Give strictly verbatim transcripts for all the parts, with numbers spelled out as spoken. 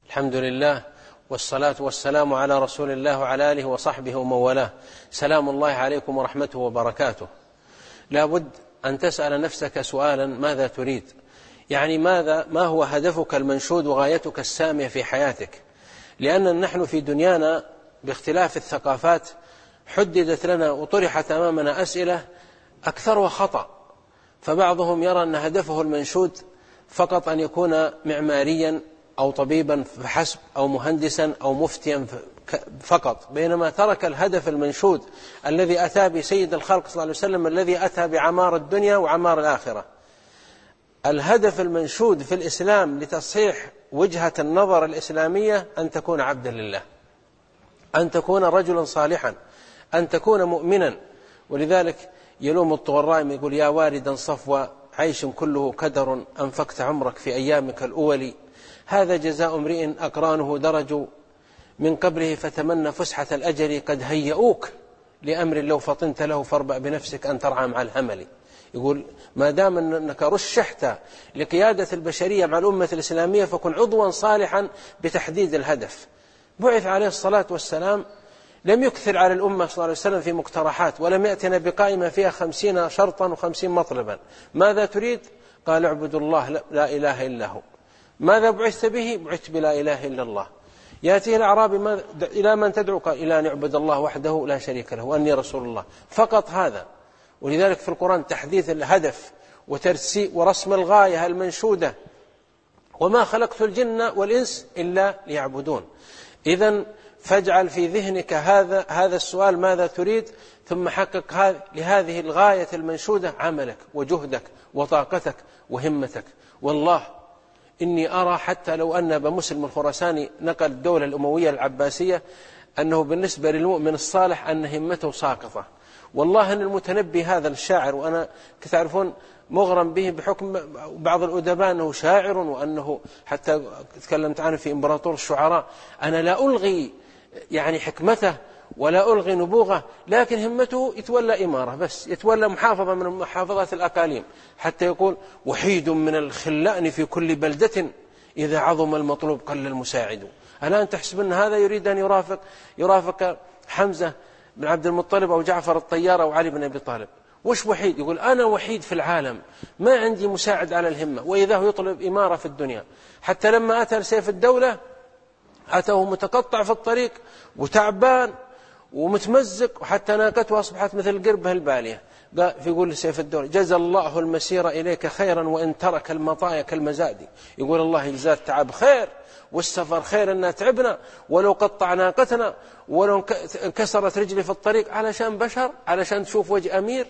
الحمد لله والصلاة والسلام على رسول الله وعلى آله وصحبه ومن والاه. سلام الله عليكم ورحمته وبركاته. لا بد أن تسأل نفسك سؤالا: ماذا تريد؟ يعني ماذا ما هو هدفك المنشود وغايتك السامية في حياتك؟ لأن نحن في دنيانا باختلاف الثقافات حددت لنا وطرحت أمامنا أسئلة أكثرها خطأ، فبعضهم يرى أن هدفه المنشود فقط أن يكون معماريا أو طبيبا فحسب أو مهندسا أو مفتيا فقط، بينما ترك الهدف المنشود الذي أتى بسيد الخلق صلى الله عليه وسلم، الذي أتى بعمار الدنيا وعمار الآخرة. الهدف المنشود في الإسلام لتصحيح وجهة النظر الإسلامية أن تكون عبدا لله، أن تكون رجلا صالحا، أن تكون مؤمنا. ولذلك يلوم الطغرائي يقول: يا واردا صفوة عيش كله كدر، أنفقت عمرك في أيامك الأول، هذا جزاء امرئ أقرانه درج من قبله فتمنى فسحة الأجل، قد هيئوك لأمر لو فطنت له فاربع بنفسك أن ترعى مع الهمل. يقول ما دام أنك رشحت لقيادة البشرية مع الأمة الإسلامية فكن عضوا صالحا بتحديد الهدف. بعث عليه الصلاة والسلام لم يكثر على الأمة صلى الله عليه وسلم في مقترحات، ولم يأتنا بقائمة فيها خمسين شرطا وخمسين مطلبا. ماذا تريد؟ قال: اعبدوا الله لا إله إلا هو. ماذا بعثت به؟ بعثت بلا إله إلا الله. يأتيه الأعرابي: إلى من تدعو؟ قال: إلى أن يعبد الله وحده لا شريك له وأني رسول الله. فقط هذا. ولذلك في القرآن تحديث الهدف وترسي ورسم الغاية المنشودة: وما خلقت الجن والإنس إلا ليعبدون. إذن فاجعل في ذهنك هذا هذا السؤال: ماذا تريد؟ ثم حقق لهذه الغاية المنشودة عملك وجهدك وطاقتك وهمتك. والله إني أرى حتى لو أن أبا مسلم الخراساني نقل الدولة الأموية العباسية أنه بالنسبة للمؤمن الصالح أن همته ساقطة. والله أن المتنبي هذا الشاعر، وأنا كتعرفون مغرم به بحكم بعض الأدباء أنه شاعر، وأنه حتى تكلمت عنه في إمبراطور الشعراء. أنا لا ألغي يعني حكمته ولا ألغي نبوغه، لكن همته يتولى إمارة بس، يتولى محافظة من محافظات الأقاليم، حتى يقول: وحيد من الخلان في كل بلدة إذا عظم المطلوب قل المساعد. الآن تحسب أن هذا يريد أن يرافق يرافق حمزة بن عبد المطلب أو جعفر الطيار أو علي بن أبي طالب. وش وحيد؟ يقول: أنا وحيد في العالم، ما عندي مساعد على الهمة. وإذا هو يطلب إمارة في الدنيا، حتى لما أتى سيف الدولة أتاه متقطع في الطريق وتعبان ومتمزق، وحتى ناقته أصبحت مثل قربه البالية. فيقول سيف الدولة: جزى الله المسير إليك خيرا وإن ترك المطايا كالمزادي. يقول الله يجزاه التعب خير والسفر خير، أننا تعبنا ولو قطع ناقتنا ولو انكسرت رجلي في الطريق علشان بشر، علشان تشوف وجه أمير،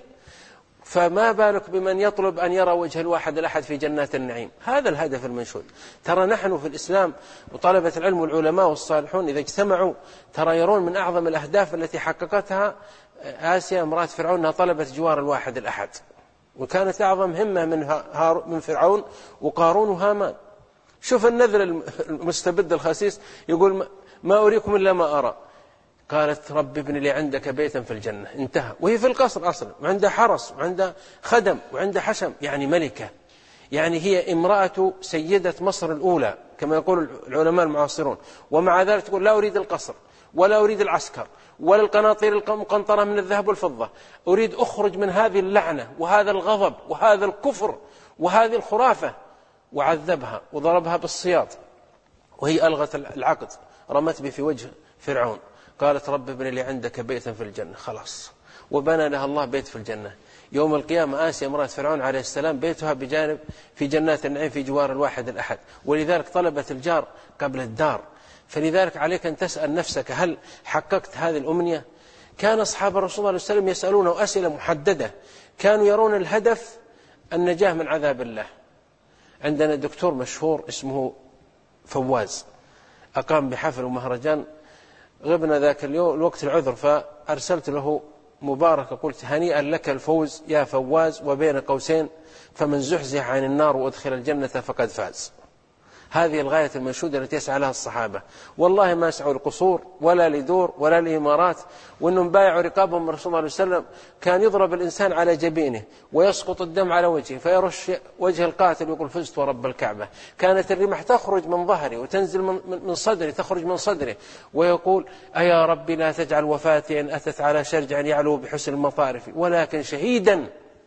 فما بالك بمن يطلب أن يرى وجه الواحد الأحد في جنات النعيم. هذا الهدف المنشود. ترى نحن في الإسلام وطلبة العلم والعلماء والصالحون إذا اجتمعوا ترى يرون من أعظم الأهداف التي حققتها آسيا امرأة فرعون أنها طلبت جوار الواحد الأحد، وكانت أعظم همة من من فرعون وقارون وهامان. شوف النذر المستبد الخسيس، يقول: ما أريكم إلا ما أرى. قالت: رب ابن لي عندك بيتا في الجنة. انتهى. وهي في القصر أصلا، وعندها حرس وعندها خدم وعندها حشم، يعني ملكة، يعني هي امرأة سيدة مصر الأولى كما يقول العلماء المعاصرون. ومع ذلك تقول: لا أريد القصر ولا أريد العسكر ولا القناطير المقنطرة من الذهب والفضة، أريد أخرج من هذه اللعنة وهذا الغضب وهذا الكفر وهذه الخرافة. وعذبها وضربها بالسياط، وهي ألغت العقد، رمت به في وجه فرعون. قالت: رب ابن لي عندك بيتا في الجنة. خلاص، وبنى لها الله بيت في الجنة. يوم القيامة آسيا امرأة فرعون عليه السلام بيتها بجانب في جنات النعيم في جوار الواحد الأحد. ولذلك طلبت الجار قبل الدار. فلذلك عليك أن تسأل نفسك: هل حققت هذه الأمنية؟ كان أصحاب الرسول صلى الله عليه وسلم يسألونه أسئلة محددة، كانوا يرون الهدف النجاة من عذاب الله. عندنا دكتور مشهور اسمه فواز، أقام بحفل ومهرجان، غبنا ذاك اليوم الوقت العذر، فأرسلت له مباركة قلت: هنيئا لك الفوز يا فواز، وبين قوسين: فمن زحزح عن النار وأدخل الجنة فقد فاز. هذه الغاية المنشودة التي يسعى لها الصحابة. والله ما يسعوا القصور ولا لدور ولا الإمارات، وأنهم بايعوا رقابهم من رسول الله عليه وسلم. كان يضرب الإنسان على جبينه ويسقط الدم على وجهه فيرش وجه القاتل ويقول فزت ورب الكعبة. كانت الرمح تخرج من ظهره وتنزل من صدره، تخرج من صدره، ويقول أيا ربي لا تجعل وفاتي إن أتت على شرجع يعلو بحسن المطارف، ولكن شهيدا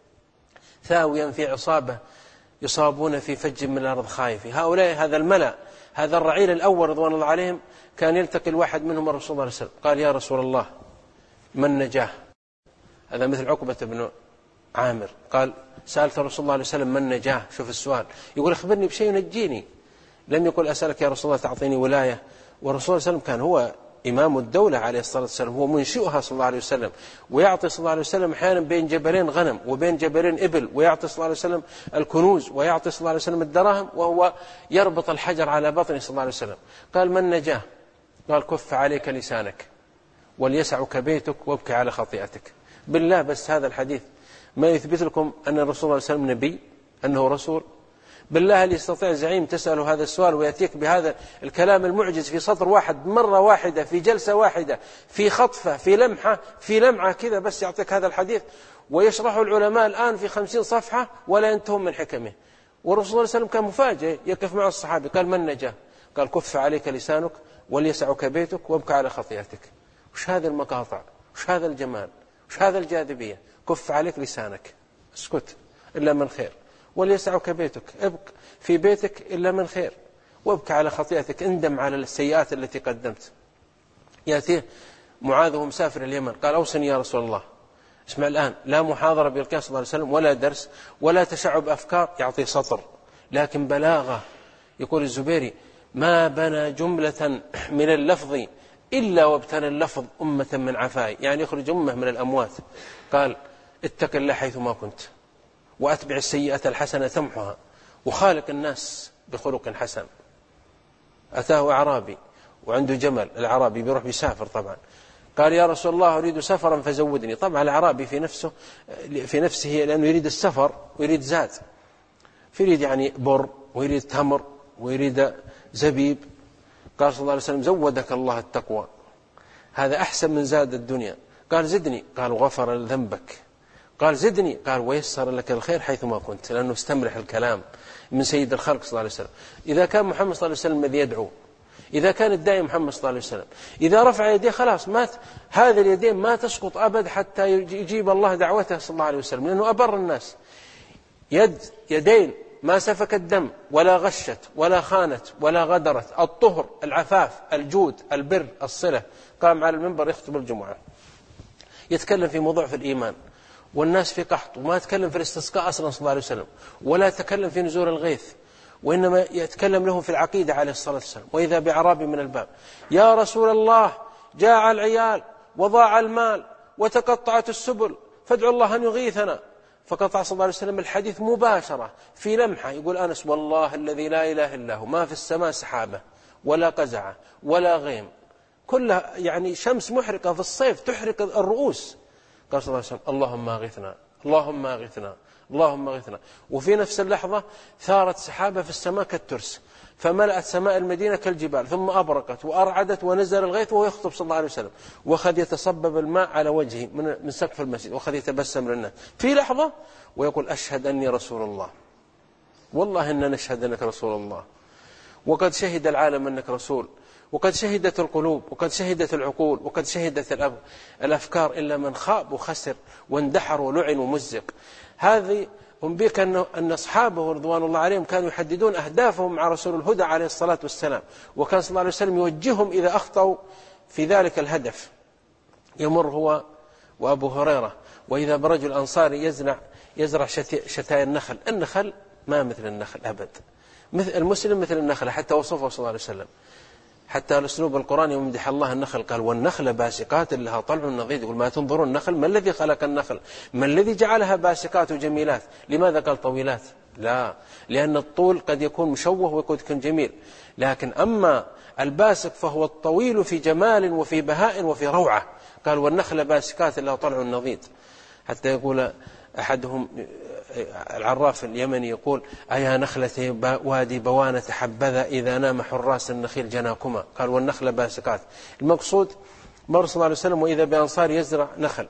ثاويا في عصابة يصابون في فج من الأرض خائف. هؤلاء هذا الملأ، هذا الرعيل الأول رضوان الله عليهم، كان يلتقي الواحد منهم الرسول صلى الله عليه وسلم قال يا رسول الله من نجاه؟ هذا مثل عقبة بن عامر قال سألت الرسول الله عليه وسلم من نجاه. شوف السؤال، يقول اخبرني بشيء ينجيني. لم يقل أسألك يا رسول الله تعطيني ولاية. والرسول صلى الله عليه وسلم كان هو إمام الدولة عليه الصلاة والسلام، هو منشئها صلى الله عليه وسلم، ويعطي صلى الله عليه وسلم أحيانا بين جبلين غنم وبين جبلين إبل، ويعطي صلى الله عليه وسلم الكنوز، ويعطي صلى الله عليه وسلم الدراهم، وهو يربط الحجر على بطنه صلى الله عليه وسلم. قال من نجاه؟ قال كف عليك لسانك وليسعك بيتك وابكي على خطيئتك. بالله بس هذا الحديث ما يثبت لكم أن الرسول صلى الله عليه وسلم نبي، أنه رسول؟ بالله هل يستطيع زعيم تسأله هذا السؤال ويأتيك بهذا الكلام المعجز في سطر واحد مرة واحدة في جلسة واحدة في خطفة في لمحة في لمعة كذا بس يعطيك هذا الحديث ويشرحه العلماء الآن في خمسين صفحة ولا ينتهون من حكمه؟ والرسول صلى الله عليه وسلم كان مفاجئ يقف مع الصحابة قال من نجاه؟ قال كف عليك لسانك وليسعك بيتك وابكى على خطيئتك. وش هذه المقاطع؟ وش هذا الجمال؟ وش هذا الجاذبية؟ كف عليك لسانك، اسكت إلا من خير، وليسعك بيتك، ابق في بيتك إلا من خير، وابكى على خطيئتك، اندم على السيئات التي قدمت. يأتيه معاذ وهو مسافر اليمن قال أوصني يا رسول الله. اسمع الآن، لا محاضرة بالقيام صلى الله عليه وسلم ولا درس ولا تشعب أفكار، يعطي سطر لكن بلاغة. يقول الزبيري ما بنى جملة من اللفظ إلا وابتنى اللفظ أمة من عفاء، يعني يخرج أمة من الأموات. قال اتق الله حيثما كنت وأتبع السيئة الحسنة تمحها وخالق الناس بخلق حسن. أتاه أعرابي وعنده جمل، الأعرابي بيروح بيسافر طبعا، قال يا رسول الله أريد سفرا فزودني. طبعا الأعرابي في نفسه في نفسه لأنه يريد السفر ويريد زاد، فيريد يعني بر ويريد تمر ويريد زبيب. قال صلى الله عليه وسلم زودك الله التقوى، هذا أحسن من زاد الدنيا. قال زدني، قال غفر ذنبك. قال زدني، قال ويسر لك الخير حيثما كنت، لأنه استمرح الكلام من سيد الخلق صلى الله عليه وسلم. إذا كان محمد صلى الله عليه وسلم الذي يدعو، إذا كان الداعي محمد صلى الله عليه وسلم، إذا رفع يديه خلاص مات، هذه اليدين ما تسقط أبد حتى يجيب الله دعوته صلى الله عليه وسلم، لأنه أبر الناس. يد يدين ما سفكت دم ولا غشت ولا خانت ولا غدرت، الطهر، العفاف، الجود، البر، الصلة. قام على المنبر يخطب الجمعة يتكلم في موضوع في الإيمان والناس في قحط، وما يتكلم في الاستسقاء أصلا صلى الله عليه وسلم، ولا يتكلم في نزول الغيث، وإنما يتكلم له في العقيدة عليه الصلاة والسلام. وإذا بعرابي من الباب يا رسول الله جاع العيال وضاع المال وتقطعت السبل فادعوا الله أن يغيثنا. فقطع صلى الله عليه وسلم الحديث مباشرة في لمحة. يقول أنس والله الذي لا إله إلا هو ما في السماء سحابة ولا قزعة ولا غيم، كلها يعني شمس محرقة في الصيف تحرق الرؤوس. قال صلى الله عليه وسلم اللهم اغثنا اللهم اغثنا اللهم اغثنا. وفي نفس اللحظة ثارت سحابة في السماء كالترس فملأت سماء المدينة كالجبال، ثم أبرقت وأرعدت ونزل الغيث وهو يخطب صلى الله عليه وسلم، وأخذ يتصبب الماء على وجهه من سقف المسجد، وأخذ يتبسم للناس في لحظة ويقول أشهد أني رسول الله، والله إننا نشهد أنك رسول الله، وقد شهد العالم أنك رسول، وقد شهدت القلوب وقد شهدت العقول وقد شهدت الأفكار إلا من خاب وخسر واندحر ولعن ومزق. هذه هم بك أن أصحابه رضوان الله عليهم كانوا يحددون أهدافهم مع رسول الهدى عليه الصلاة والسلام، وكان صلى الله عليه وسلم يوجههم إذا أخطأوا في ذلك الهدف. يمر هو وأبو هريرة وإذا برجل أنصاري يزرع يزرع شتاي النخل. النخل ما مثل النخل أبد، مثل المسلم مثل النخل، حتى وصفه صلى الله عليه وسلم، حتى الأسلوب القرآني يمدح الله النخل قال والنخل باسقات لها طلع نضيد. يقول ما تنظرون النخل، ما الذي خلق النخل؟ ما الذي جعلها باسقات وجميلات؟ لماذا قال طويلات؟ لا، لأن الطول قد يكون مشوه وقد يكون جميل، لكن أما الباسق فهو الطويل في جمال وفي بهاء وفي روعة. قال والنخل باسقات لها طلع نضيد، حتى يقول أحدهم العراف اليمني يقول: أيا نخلة وادي بوانة حبذا إذا نام حراس النخيل جناكما. قال: والنخل باسقات. المقصود مر صلى الله عليه وسلم وإذا بأنصار يزرع نخل،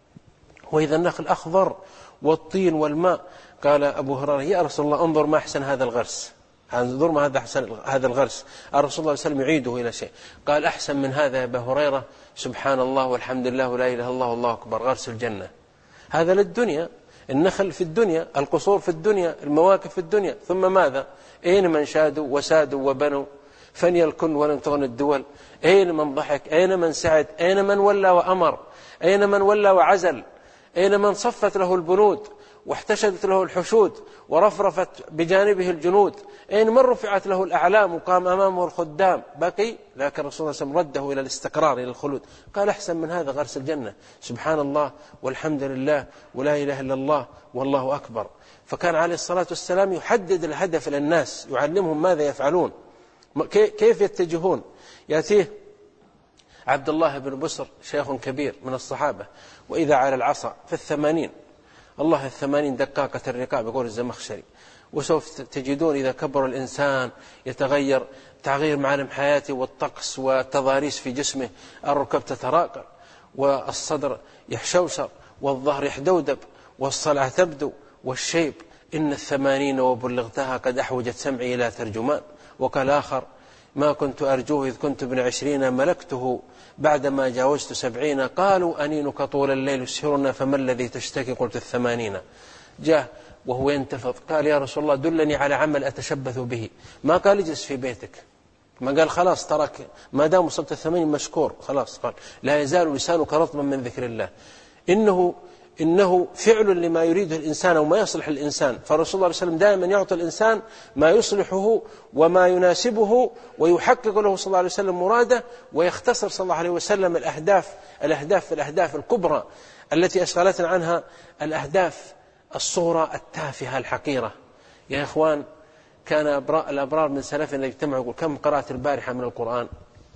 وإذا النخل أخضر والطين والماء. قال أبو هريرة: يا رسول الله انظر ما أحسن هذا الغرس، انظر ما هذا أحسن هذا الغرس. الرسول صلى الله عليه وسلم يعيده إلى شيء، قال: أحسن من هذا يا أبا هريرة سبحان الله والحمد لله ولا إله إلا الله والله أكبر، غرس الجنة. هذا للدنيا، النخل في الدنيا، القصور في الدنيا، المواكب في الدنيا. ثم ماذا؟ أين من شادوا وسادوا وبنوا فني الكن ولم تغن الدول؟ أين من ضحك؟ أين من سعد؟ أين من ولى وأمر؟ أين من ولى وعزل؟ أين من صفت له البنود واحتشدت له الحشود ورفرفت بجانبه الجنود؟ أين من رفعت له الأعلام وقام أمامه الخدام؟ بقي، لكن الرسول صلى الله عليه وسلم رده إلى الاستقرار، إلى الخلود. قال: أحسن من هذا غرس الجنة، سبحان الله والحمد لله ولا إله إلا الله والله أكبر. فكان عليه الصلاة والسلام يحدد الهدف للناس، يعلمهم ماذا يفعلون، كيف يتجهون. يأتيه عبد الله بن بسر شيخ كبير من الصحابة، وإذا على العصا في الثمانين، الله الثمانين دقاقة الرقاب يقول الزمخشري. وسوف تجدون إذا كبر الإنسان يتغير تغيير معالم حياته والطقس والتضاريس في جسمه، الركب تتراقل والصدر يحشوشر والظهر يحدودب والصلعة تبدو والشيب. إن الثمانين وبلغتها قد أحوجت سمعي إلى ترجمان. وقال آخر: ما كنت أرجوه إذ كنت ابن عشرين ملكته بعدما جاوزت سبعين. قالوا أنينك طول الليل يسهرنا فما الذي تشتكي؟ قلت الثمانين. جاء وهو ينتفض قال: يا رسول الله دلني على عمل أتشبث به. ما قال اجلس في بيتك، ما قال خلاص ترك ما دام وصلت الثمانين مشكور خلاص. قال: لا يزال لسانك رطبا من ذكر الله. إنه إنه فعل لما يريده الإنسان وما يصلح الإنسان. فالرسول صلى الله عليه وسلم دائما يعطي الإنسان ما يصلحه وما يناسبه ويحقق له صلى الله عليه وسلم مراده، ويختصر صلى الله عليه وسلم الأهداف الأهداف في الأهداف الكبرى التي أشغلتنا عنها الأهداف الصغرى التافهة الحقيرة. يا إخوان، كان الأبرار من سلفنا يجتمعوا يقول: كم قرأت البارحة من القرآن؟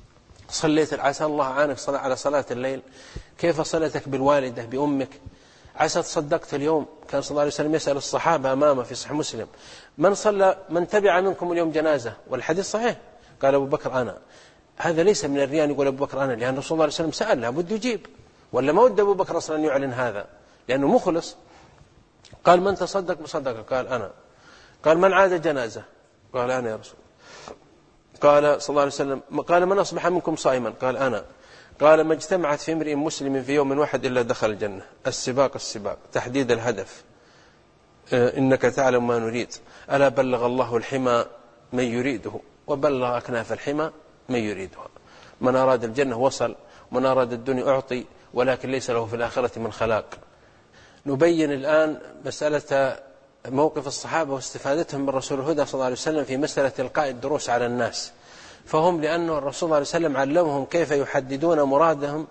صليت؟ عسى الله عانك على صلاة الليل. كيف صلتك بالوالدة بأمك؟ عسى تصدقت اليوم. كان صلى الله عليه وسلم يسأل الصحابة أمامه في صحيح مسلم: من صلى من تبع منكم اليوم جنازة؟ والحديث صحيح. قال أبو بكر أنا. هذا ليس من الرياء يقول أبو بكر أنا، لأن رسول الله عليه وسلم سأل لابد يجيب، ولا ما ود أبو بكر أصلا أن يعلن هذا لأنه مخلص. قال: من تصدق بصدقة؟ قال أنا. قال: من عاد جنازة؟ قال: أنا يا رسول. قال صلى الله عليه وسلم: قال: من أصبح منكم صائما؟ قال: أنا. قال: ما اجتمعت في امرئ مسلم في يوم واحد إلا دخل الجنة. السباق السباق، تحديد الهدف. إنك تعلم ما نريد. ألا بلغ الله الحمى من يريده وبلغ أكناف الحمى من يريدها. من أراد الجنة وصل، من أراد الدنيا أعطي، ولكن ليس له في الآخرة من خلاق. نبين الآن مسألة موقف الصحابة واستفادتهم من رسول الهدى صلى الله عليه وسلم في مسألة إلقاء الدروس على الناس. فهم لأنه الرسول صلى الله عليه وسلم علمهم كيف يحددون مرادهم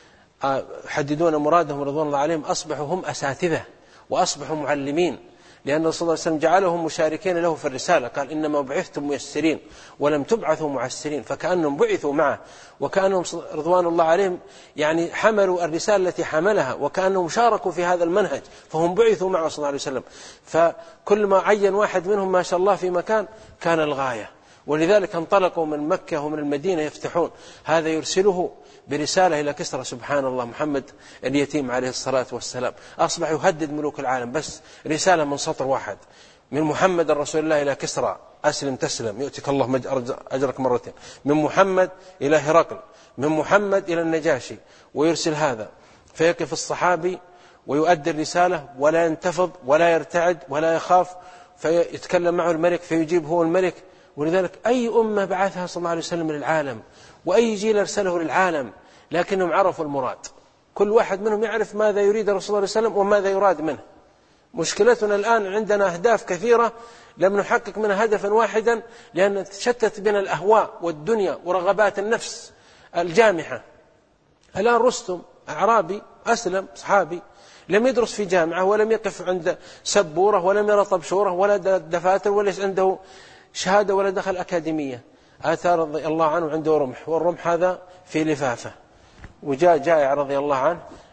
يحددون مرادهم رضوان الله عليهم، أصبحوا هم أساتذة وأصبحوا معلمين، لأن الرسول صلى الله عليه وسلم جعلهم مشاركين له في الرسالة. قال: إنما بعثتم ميسرين ولم تبعثوا معسرين. فكأنهم بعثوا معه، وكأنهم رضوان الله عليهم يعني حملوا الرسالة التي حملها، وكأنهم شاركوا في هذا المنهج، فهم بعثوا معه صلى الله عليه وسلم. فكل ما عين واحد منهم ما شاء الله في مكان كان الغاية. ولذلك انطلقوا من مكة ومن المدينة يفتحون. هذا يرسله برسالة إلى كسرى، سبحان الله، محمد اليتيم عليه الصلاة والسلام أصبح يهدد ملوك العالم، بس رسالة من سطر واحد من محمد رسول الله إلى كسرى: أسلم تسلم يؤتك الله أجرك مرتين. من محمد إلى هرقل، من محمد إلى النجاشي، ويرسل هذا. فيقف الصحابي ويؤدي الرسالة ولا ينتفض ولا يرتعد ولا يخاف، فيتكلم معه الملك فيجيب هو الملك. ولذلك أي أمة بعثها صلى الله عليه وسلم للعالم وأي جيل أرسله للعالم، لكنهم عرفوا المراد. كل واحد منهم يعرف ماذا يريد الرسول صلى الله عليه وسلم وماذا يراد منه. مشكلتنا الآن عندنا أهداف كثيرة لم نحقق منها هدفا واحدا، لأن تشتت بنا الأهواء والدنيا ورغبات النفس الجامحة. الآن رستم أعرابي أسلم صحابي، لم يدرس في جامعة ولم يقف عند سبورة ولم يرى طبشورة ولا دفاتر وليس عنده شهادة ولا دخل أكاديمية. أتى رضي الله عنه عنده رمح، والرمح هذا في لفافة، وجاء جائع رضي الله عنه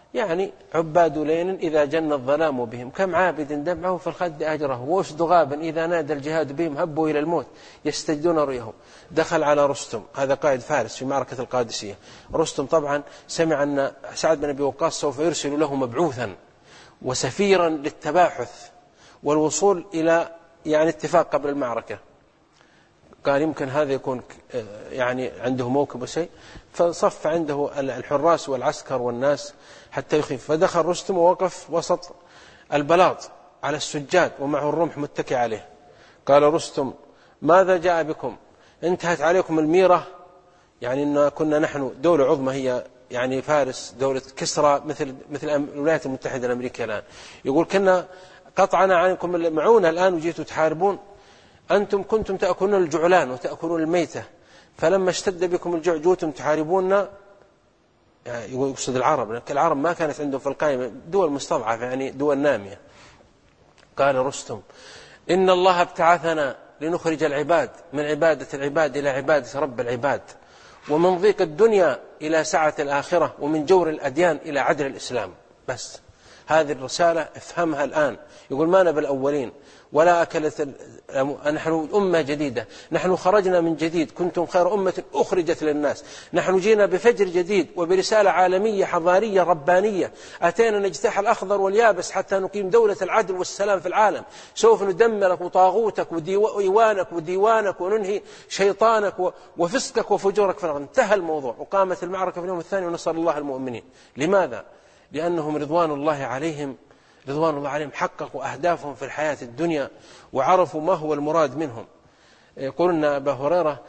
يعني عباد ليل إذا جن الظلام بهم، كم عابد دمعه في الخد أجره، وأسد غابا إذا نادى الجهاد بهم هبوا إلى الموت يستجدون رؤيهم. دخل على رستم، هذا قائد فارس في معركة القادسية. رستم طبعا سمع أن سعد بن أبي وقاص سوف يرسل له مبعوثا وسفيرا للتباحث والوصول إلى يعني اتفاق قبل المعركة. قال يمكن هذا يكون يعني عنده موكب وشيء، فصف عنده الحراس والعسكر والناس حتى يخيف. فدخل رستم ووقف وسط البلاط على السجاد ومعه الرمح متكئ عليه. قال رستم ماذا جاء بكم؟ انتهت عليكم الميرة، يعني إن كنا نحن دولة عظمى هي يعني فارس، دولة كسرى مثل مثل الولايات المتحدة الأمريكية الآن. يقول كنا قطعنا عنكم المعونة الآن وجيتوا تحاربون. أنتم كنتم تأكلون الجعلان وتأكلون الميتة، فلما اشتد بكم الجوع جوتم تحاربوننا. يعني يقصد العرب، العرب ما كانت عندهم في القائمة دول مستضعفة يعني دول نامية. قال رستم إن الله ابتعثنا لنخرج العباد من عبادة العباد إلى عبادة رب العباد، ومن ضيق الدنيا إلى سعة الآخرة، ومن جور الأديان إلى عدل الإسلام. بس هذه الرسالة افهمها الآن. يقول ما نبى الأولين ولا أكلت نحن أمة جديدة، نحن خرجنا من جديد، كنتم خير أمة أخرجت للناس، نحن جينا بفجر جديد وبرسالة عالمية حضارية ربانية، أتينا نجتاح الأخضر واليابس حتى نقيم دولة العدل والسلام في العالم. سوف ندمرك وطاغوتك وديوانك وديوانك وننهي شيطانك وفسقك وفجورك في الأرض. انتهى الموضوع وقامت المعركة في اليوم الثاني ونصر الله المؤمنين. لماذا؟ لأنهم رضوان الله عليهم رضوان الله عليهم حققوا أهدافهم في الحياة الدنيا وعرفوا ما هو المراد منهم. يقولون أبا هريرة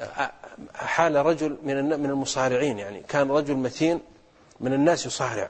حال رجل من المصارعين، يعني كان رجل متين من الناس يصارع،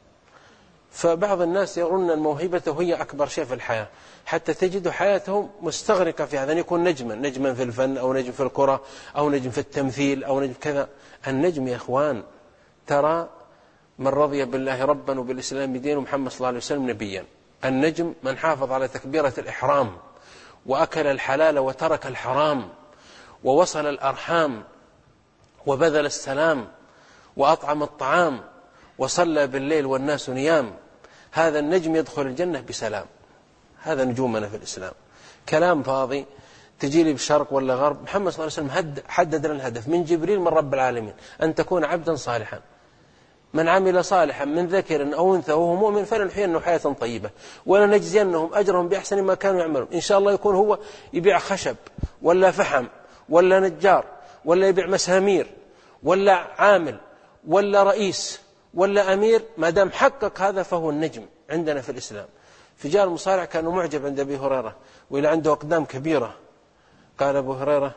فبعض الناس يرون أن موهبته هي أكبر شيء في الحياة، حتى تجد حياتهم مستغرقة في هذا، أن يكون نجما نجما في الفن أو نجم في الكرة أو نجم في التمثيل أو نجم كذا. النجم يا إخوان ترى من رضي بالله ربا وبالإسلام دين ومحمد صلى الله عليه وسلم نبيا. النجم من حافظ على تكبيرة الإحرام وأكل الحلال وترك الحرام ووصل الأرحام وبذل السلام وأطعم الطعام وصلى بالليل والناس نيام. هذا النجم يدخل الجنة بسلام. هذا نجومنا في الإسلام. كلام فاضي تجي لي بشرق ولا غرب. محمد صلى الله عليه وسلم حدد لنا الهدف من جبريل من رب العالمين أن تكون عبدا صالحا. من عمل صالحا من ذكر أو أنثى وهو مؤمن فلنحيينه حياة طيبة ولنجزينهم أجرهم بأحسن ما كانوا يعملون. إن شاء الله يكون هو يبيع خشب ولا فحم ولا نجار ولا يبيع مسامير ولا عامل ولا رئيس ولا أمير، ما دام حقق هذا فهو النجم عندنا في الإسلام. في جاء المصارع كان معجب عند أبي هريرة وإلى عنده أقدام كبيرة. قال أبو هريرة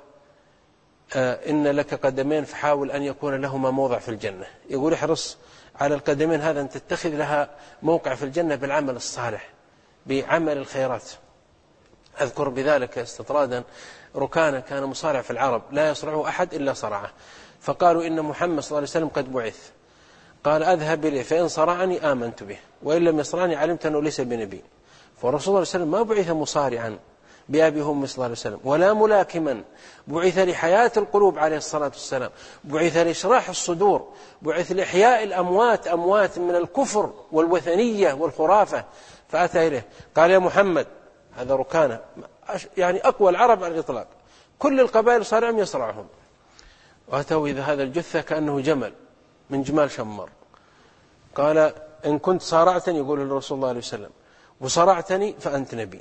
آه إن لك قدمين فحاول أن يكون لهما موضع في الجنة. يقول احرص على القدمين هذا أن تتخذ لها موقع في الجنة بالعمل الصالح بعمل الخيرات. أذكر بذلك استطرادا ركانا كان مصارع في العرب لا يصرعه أحد إلا صرعه، فقالوا إن محمد صلى الله عليه وسلم قد بعث. قال أذهب إليه فإن صرعني آمنت به وإن لم يصرعني علمت أنه ليس بنبي. فالرسول صلى الله عليه وسلم ما بعث مصارعا بأبي هم صلى الله عليه وسلم ولا ملاكما، بعث لحياة القلوب عليه الصلاة والسلام، بعث لإشراح الصدور، بعث لإحياء الأموات أموات من الكفر والوثنية والخرافة. فأتى إليه قال يا محمد، هذا ركانة يعني أقوى العرب على الإطلاق، كل القبائل صارعهم يصرعهم، وأتوا إذا هذا الجثة كأنه جمل من جمال شمر. قال إن كنت صارعتني، يقول الرسول الله عليه وسلم، وصرعتني فأنت نبي،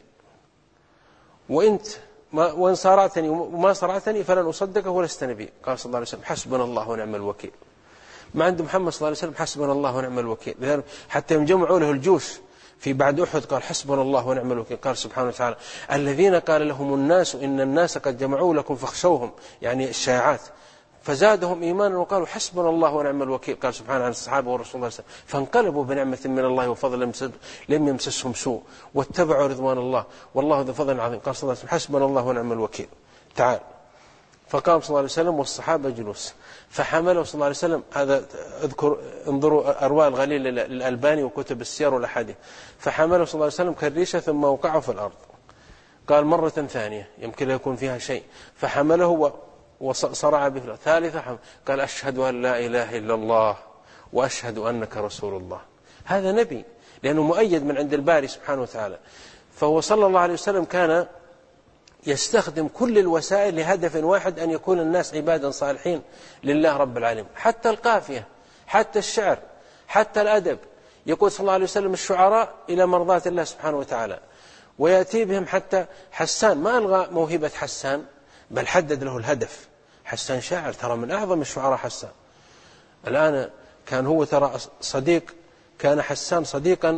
وإنت ما وإن صارعتني وما صرعتني فلن أصدقه ولست نبي. قال صلى الله عليه وسلم حسبنا الله ونعم الوكيل. ما عند محمد صلى الله عليه وسلم حسبنا الله ونعم الوكيل، حتى يوم جمعوا له الجيوش في بعد أحد قال حسبنا الله ونعم الوكيل. قال سبحانه وتعالى الذين قال لهم الناس إن الناس قد جمعوا لكم فاخشوهم، يعني الشائعات، فزادهم إيمانا وقالوا حسبنا الله ونعم الوكيل. قال سبحانه عن الصحابة والرسول الله صلى الله عليه وسلم فانقلبوا بنعمة من الله وفضل لم يمسسهم سوء واتبعوا رضوان الله والله ذو فضل عظيم. قال صلى الله عليه وسلم حسبنا الله ونعم الوكيل تعال. فقام صلى الله عليه وسلم والصحابة جلوس، فحمله صلى الله عليه وسلم. هذا اذكر انظروا أرواء الغليل للألباني وكتب السير والأحاديث. فحمله صلى الله عليه وسلم كالريشة ثم وقعه في الأرض. قال مرة ثانية يمكن يكون فيها شيء، فحمله وصرع به ثالثة، قال أشهد أن لا إله إلا الله وأشهد أنك رسول الله. هذا نبي لأنه مؤيد من عند الباري سبحانه وتعالى. فهو صلى الله عليه وسلم كان يستخدم كل الوسائل لهدف واحد، أن يكون الناس عبادا صالحين لله رب العالمين. حتى القافية، حتى الشعر، حتى الأدب. يقول صلى الله عليه وسلم الشعراء إلى مرضاة الله سبحانه وتعالى، ويأتي بهم. حتى حسان ما ألغى موهبة حسان، بل حدد له الهدف. حسان شاعر ترى من أعظم الشعراء حسان. الآن كان هو ترى صديق، كان حسان صديقا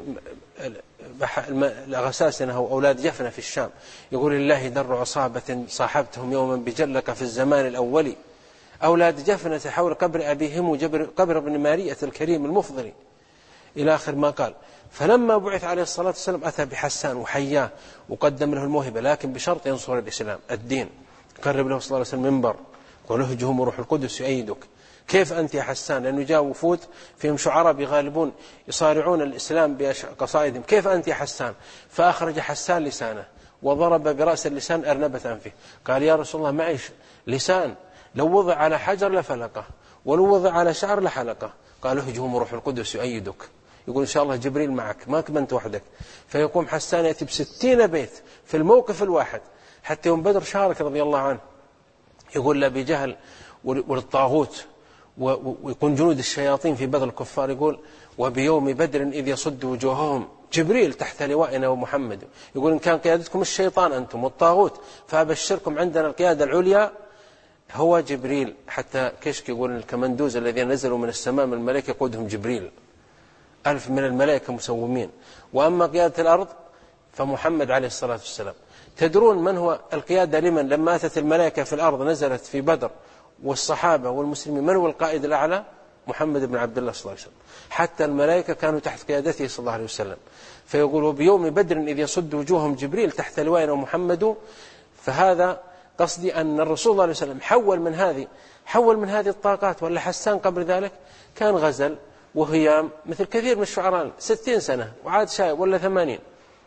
لغساسنة أو أولاد جفنة في الشام. يقول الله در عصابة صاحبتهم يوما بجلك في الزمان الأول، أولاد جفنة حول قبر أبيهم قبر ابن مارية الكريم المفضل، إلى آخر ما قال. فلما بعث عليه الصلاة والسلام أتى بحسان وحياه وقدم له الموهبة، لكن بشرط ينصر الإسلام الدين. قرب له صلى الله عليه وسلم منبر ونهجهم روح القدس يؤيدك. كيف أنت يا حسان؟ لأنه جاء وفود فيهم شعراء بغالبون يصارعون الإسلام بقصائدهم. كيف أنت يا حسان؟ فأخرج حسان لسانه وضرب برأس اللسان أرنبة أنفه. قال يا رسول الله معيش لسان، لو وضع على حجر لفلقه، ولو وضع على شعر لحلقه. قال اهجهم روح القدس يؤيدك. يقول إن شاء الله جبريل معك، ما كنت وحدك. فيقوم حسان يأتي بستين بيت في الموقف الواحد. حتى يوم بدر شارك رضي الله عنه، يقول لأبي جهل والطاغوت ويكون جنود الشياطين في بدر الكفار، يقول وبيوم بدر إذ يصد وجوههم جبريل تحت لوائنا ومحمد. يقول إن كان قيادتكم الشيطان أنتم والطاغوت، فأبشركم عندنا القيادة العليا هو جبريل. حتى كشك يقول الكمندوز الذين نزلوا من السماء من الملائكة يقودهم جبريل، ألف من الملائكة مسومين. وأما قيادة الأرض فمحمد عليه الصلاة والسلام. تدرون من هو القيادة لمن؟ لما أتت الملائكة في الأرض نزلت في بدر والصحابة والمسلمين، من هو القائد الأعلى؟ محمد بن عبد الله صلى الله عليه وسلم. حتى الملائكة كانوا تحت قيادته صلى الله عليه وسلم. فيقول وبيوم بدر إذ يصد وجوههم جبريل تحت لوائنا ومحمد. فهذا قصدي أن الرسول صلى الله عليه وسلم حول من هذه حول من هذه الطاقات. ولا حسان قبل ذلك كان غزل وهيام مثل كثير من الشعراء، ستين سنة وعاد شايب ولا ثمانين،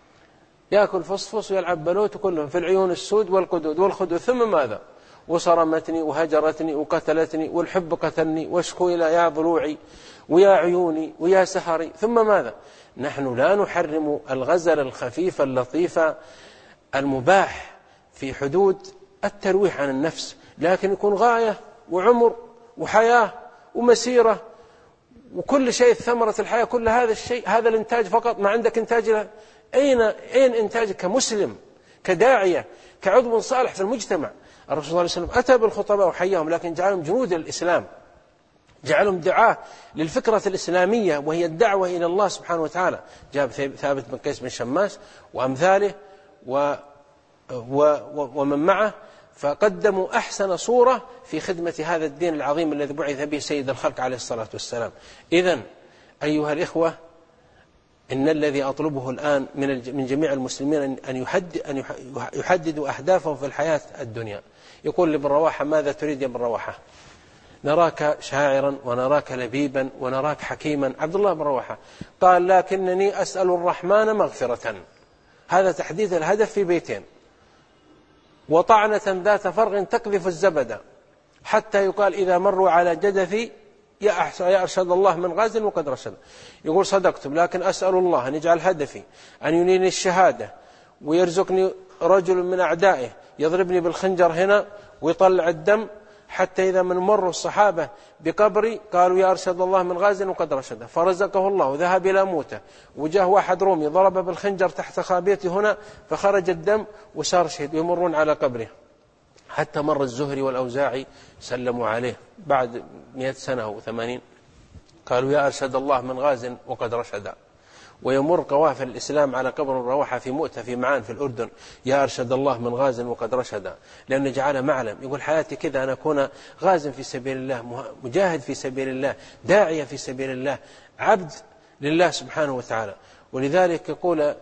يأكل فصفص ويلعب بلوت، كلهم في العيون السود والقدود والخدود. ثم ماذا؟ وصرمتني وهجرتني وقتلتني والحب قتلني واشكو إلى يا ضلوعي ويا عيوني ويا سهري. ثم ماذا؟ نحن لا نحرم الغزل الخفيف اللطيف المباح في حدود الترويح عن النفس، لكن يكون غاية وعمر وحياة ومسيرة وكل شيء ثمرة الحياة. كل هذا الشيء، هذا الإنتاج فقط. ما عندك إنتاج له؟ أين أين إنتاجك كمسلم، كداعية، كعضو صالح في المجتمع؟ الرسول صلى الله عليه وسلم أتى بالخطباء وحياهم، لكن جعلهم جنود الإسلام، جعلهم دعاة للفكرة الإسلامية وهي الدعوة إلى الله سبحانه وتعالى. جاب ثابت بن قيس بن شماس وأمثاله و و ومن معه، فقدموا أحسن صورة في خدمة هذا الدين العظيم الذي بعث به سيد الخلق عليه الصلاة والسلام. إذن أيها الإخوة، إن الذي أطلبه الآن من من جميع المسلمين أن يحدد أن يحددوا أهدافهم في الحياة الدنيا. يقول لابن رواحة ماذا تريد يا ابن رواحة؟ نراك شاعرا ونراك لبيبا ونراك حكيما. عبد الله بن رواحة قال لكنني أسأل الرحمن مغفرة. هذا تحديد الهدف في بيتين. وطعنة ذات فرغ تقذف الزبد، حتى يقال إذا مروا على جدثي يا أرشد الله من غاز وقد رشد. يقول صدقتم، لكن أسأل الله أن يجعل هدفي أن ينيني الشهادة ويرزقني رجل من أعدائه يضربني بالخنجر هنا ويطلع الدم، حتى إذا من مروا الصحابة بقبري قالوا يا أرشد الله من غاز وقد رشد، فرزقه الله وذهب إلى موته. وجاه واحد رومي ضرب بالخنجر تحت خابيتي هنا فخرج الدم وصار شهيد، ويمرون على قبره. حتى مر الزهري والأوزاعي سلموا عليه بعد مئة سنة أو ثمانين، قالوا يا أرشد الله من غاز وقد رشد. ويمر قوافل الإسلام على قبر الرواحة في مؤتة في معان في الأردن، يا أرشد الله من غاز وقد رشد، لأنه جعل معلم. يقول حياتي كذا، أن أكون غاز في سبيل الله، مجاهد في سبيل الله، داعية في سبيل الله، عبد لله سبحانه وتعالى. ولذلك يقول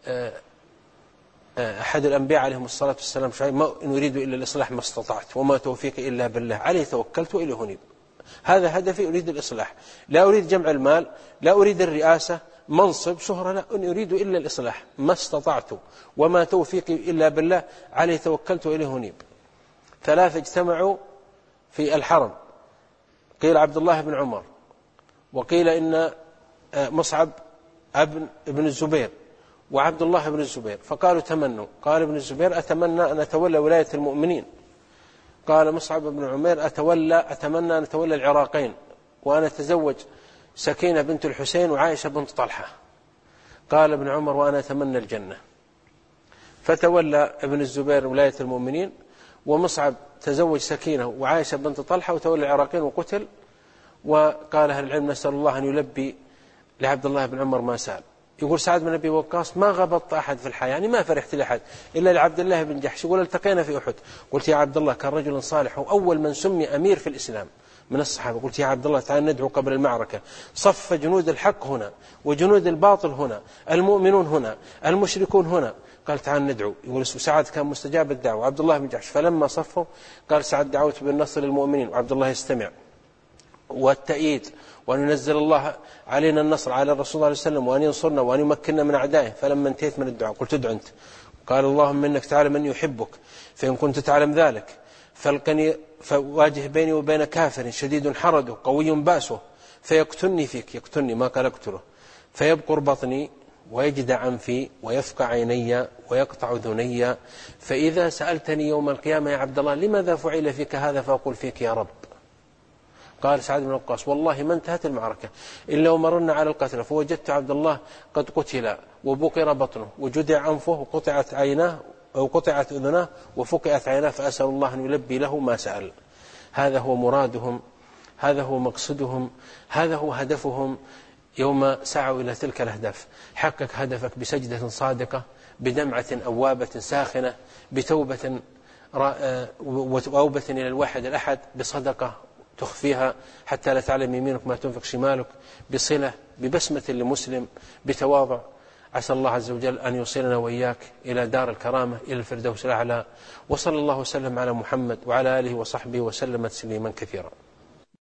أحد الأنبياء عليهم الصلاة والسلام شعيب ما نريد إلا الإصلاح ما استطعت وما توفيقي إلا بالله عليه توكلت وإليه أنيب. هذا هدفي، أريد الإصلاح، لا أريد جمع المال، لا أريد الرئاسة منصب شهرة، لا أريد إلا الإصلاح ما استطعت وما توفيقي إلا بالله عليه توكلت وإليه أنيب. ثلاثة اجتمعوا في الحرم، قيل عبد الله بن عمر، وقيل إن مصعب ابن الزبير وعبد الله بن الزبير، فقالوا تمنوا. قال ابن الزبير أتمنى أن أتولى ولاية المؤمنين. قال مصعب بن عمير أتولى أتمنى أن أتولى العراقين وأنا أتزوج سكينة بنت الحسين وعائشة بنت طلحة. قال ابن عمر وأنا أتمنى الجنة. فتولى ابن الزبير ولاية المؤمنين، ومصعب تزوج سكينة وعائشة بنت طلحة وتولى العراقين وقتل. وقال أهل العلم نسأل الله أن يلبي لعبد الله بن عمر ما سأل. يقول سعد بن أبي وقاص ما غبطت أحد في الحياة، يعني ما فرحت لأحد إلا لعبد الله بن جحش. يقول التقينا في أحد، قلت يا عبد الله كان رجل صالح وأول من سمي أمير في الإسلام من الصحابة. قلت يا عبد الله تعال ندعو قبل المعركة، صف جنود الحق هنا وجنود الباطل هنا، المؤمنون هنا المشركون هنا. قال تعال ندعو. يقول سعد كان مستجاب الدعوة عبد الله بن جحش، فلما صفوا قال سعد دعوت بالنصر للمؤمنين وعبد الله يستمع والتأييد وأن ينزل الله علينا النصر على الرسول صلى الله عليه وسلم وأن ينصرنا وأن يمكننا من أعدائه. فلما انتهيت من الدعاء قلت ادعو أنت. قال اللهم إنك تعلم من يحبك، فإن كنت تعلم ذلك فالقني فواجه بيني وبين كافر شديد حرده قوي بأسه فيقتلني فيك. يقتلني ما قال اقتله. فيبقر بطني ويجدع أنفي ويفقع عيني ويقطع ذني، فإذا سألتني يوم القيامة يا عبد الله لماذا فعل فيك هذا فأقول فيك يا رب. قال سعد بن وقاص والله ما انتهت المعركة إلا ومرنا على القتلى فوجدت عبد الله قد قتل وبقر بطنه وجدع أنفه وقطعت عيناه أو قطعت أذناه وفقعت عيناه، فأسأل الله أن يلبي له ما سأل. هذا هو مرادهم، هذا هو مقصدهم، هذا هو هدفهم يوم سعوا إلى تلك الأهداف. حقق هدفك بسجدة صادقة، بدمعة أوابة ساخنة، بتوبة وأوبة إلى الواحد الأحد، بصدقة تخفيها حتى لا تعلم يمينك ما تنفق شمالك، بصلة، ببسمة لمسلم، بتواضع. عسى الله عز وجل أن يوصلنا وإياك إلى دار الكرامة، إلى الفردوس الأعلى. وصلى الله وسلم على محمد وعلى آله وصحبه وسلم تسليما كثيرا.